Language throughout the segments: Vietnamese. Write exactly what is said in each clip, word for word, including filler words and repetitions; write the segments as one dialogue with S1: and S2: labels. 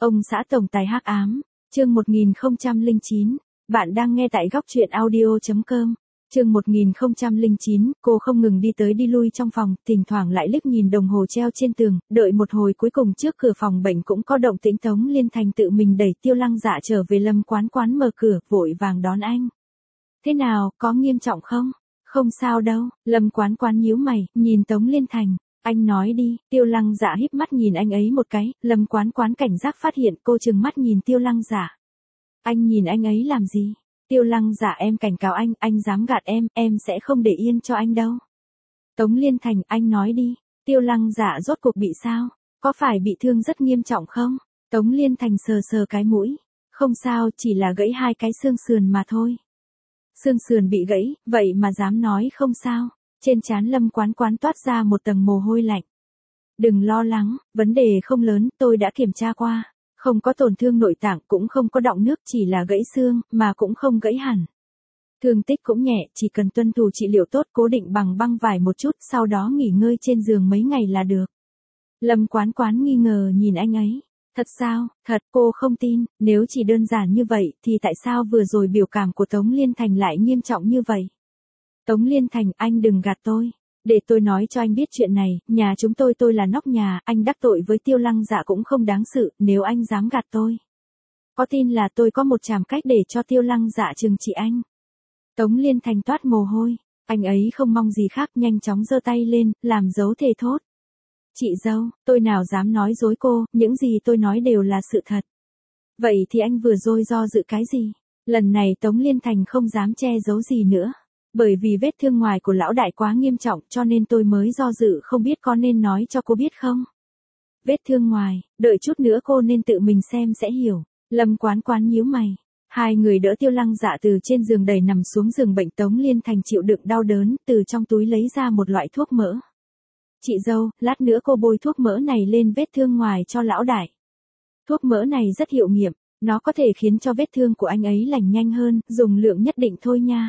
S1: Ông xã tổng tài hắc ám, chương một nghìn không trăm lẻ chín, bạn đang nghe tại góc truyện audio chấm com. Chương một nghìn không trăm lẻ chín, cô không ngừng đi tới đi lui trong phòng, thỉnh thoảng lại liếc nhìn đồng hồ treo trên tường, đợi một hồi cuối cùng trước cửa phòng bệnh cũng có động tĩnh. Tống Liên Thành tự mình đẩy Tiêu Lăng Dạ trở về. Lâm Quán Quán mở cửa, vội vàng đón anh. Thế nào, có nghiêm trọng không? Không sao đâu. Lâm Quán Quán nhíu mày, nhìn Tống Liên Thành. Anh nói đi. Tiêu Lăng Dạ híp mắt nhìn anh ấy một cái. Lâm Quán Quán cảnh giác phát hiện cô trừng mắt nhìn Tiêu Lăng Dạ. Anh nhìn anh ấy làm gì? Tiêu Lăng Dạ, em cảnh cáo anh, anh dám gạt em, em sẽ không để yên cho anh đâu. Tống Liên Thành, anh nói đi. Tiêu Lăng Dạ rốt cuộc bị sao? Có phải bị thương rất nghiêm trọng không? Tống Liên Thành sờ sờ cái mũi. Không sao, chỉ là gãy hai cái xương sườn mà thôi. Xương sườn bị gãy, vậy mà dám nói không sao? Trên trán Lâm Quán Quán toát ra một tầng mồ hôi lạnh. Đừng lo lắng, vấn đề không lớn, tôi đã kiểm tra qua. Không có tổn thương nội tạng, cũng không có đọng nước, chỉ là gãy xương, mà cũng không gãy hẳn. Thương tích cũng nhẹ, chỉ cần tuân thủ trị liệu tốt, cố định bằng băng vải một chút, sau đó nghỉ ngơi trên giường mấy ngày là được. Lâm Quán Quán nghi ngờ nhìn anh ấy. Thật sao? Thật, cô không tin, nếu chỉ đơn giản như vậy, thì tại sao vừa rồi biểu cảm của Tống Liên Thành lại nghiêm trọng như vậy? Tống Liên Thành, anh đừng gạt tôi. Để tôi nói cho anh biết chuyện này, nhà chúng tôi tôi là nóc nhà, anh đắc tội với Tiêu Lăng Dạ cũng không đáng sự, nếu anh dám gạt tôi. Có tin là tôi có một trảm cách để cho Tiêu Lăng Dạ trừng trị anh. Tống Liên Thành toát mồ hôi, anh ấy không mong gì khác, nhanh chóng giơ tay lên, làm dấu thề thốt. Chị dâu, tôi nào dám nói dối cô, những gì tôi nói đều là sự thật. Vậy thì anh vừa rồi do dự cái gì? Lần này Tống Liên Thành không dám che giấu gì nữa. Bởi vì vết thương ngoài của lão đại quá nghiêm trọng cho nên tôi mới do dự không biết có nên nói cho cô biết không. Vết thương ngoài, đợi chút nữa cô nên tự mình xem sẽ hiểu. Lâm Quán Quán nhíu mày. Hai người đỡ Tiêu Lăng Dạ từ trên giường đẩy nằm xuống giường bệnh. Tống Liên Thành chịu đựng đau đớn, từ trong túi lấy ra một loại thuốc mỡ. Chị dâu, lát nữa cô bôi thuốc mỡ này lên vết thương ngoài cho lão đại. Thuốc mỡ này rất hiệu nghiệm, nó có thể khiến cho vết thương của anh ấy lành nhanh hơn, dùng lượng nhất định thôi nha.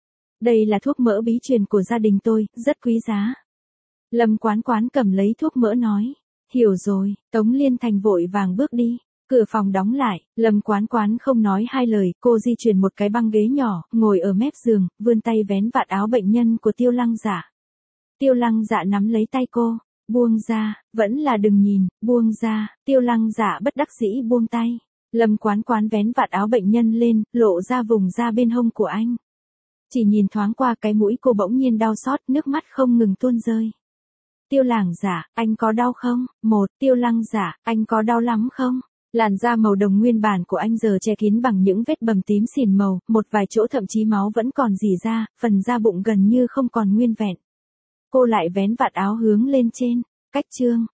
S1: Đây là thuốc mỡ bí truyền của gia đình tôi, rất quý giá. Lâm Quán Quán cầm lấy thuốc mỡ nói. Hiểu rồi. Tống Liên Thành vội vàng bước đi. Cửa phòng đóng lại, Lâm Quán Quán không nói hai lời, cô di chuyển một cái băng ghế nhỏ, ngồi ở mép giường, vươn tay vén vạt áo bệnh nhân của Tiêu Lăng Dạ. Tiêu Lăng Dạ nắm lấy tay cô, buông ra, vẫn là đừng nhìn, buông ra. Tiêu Lăng Dạ bất đắc dĩ buông tay. Lâm Quán Quán vén vạt áo bệnh nhân lên, lộ ra vùng da bên hông của anh. Chỉ nhìn thoáng qua cái mũi cô bỗng nhiên đau xót, nước mắt không ngừng tuôn rơi. Tiêu Lăng Dạ, anh có đau không? Một, Tiêu Lăng Dạ, anh có đau lắm không? Làn da màu đồng nguyên bản của anh giờ che kín bằng những vết bầm tím xỉn màu, một vài chỗ thậm chí máu vẫn còn rỉ ra, phần da bụng gần như không còn nguyên vẹn. Cô lại vén vạt áo hướng lên trên. Cách chương,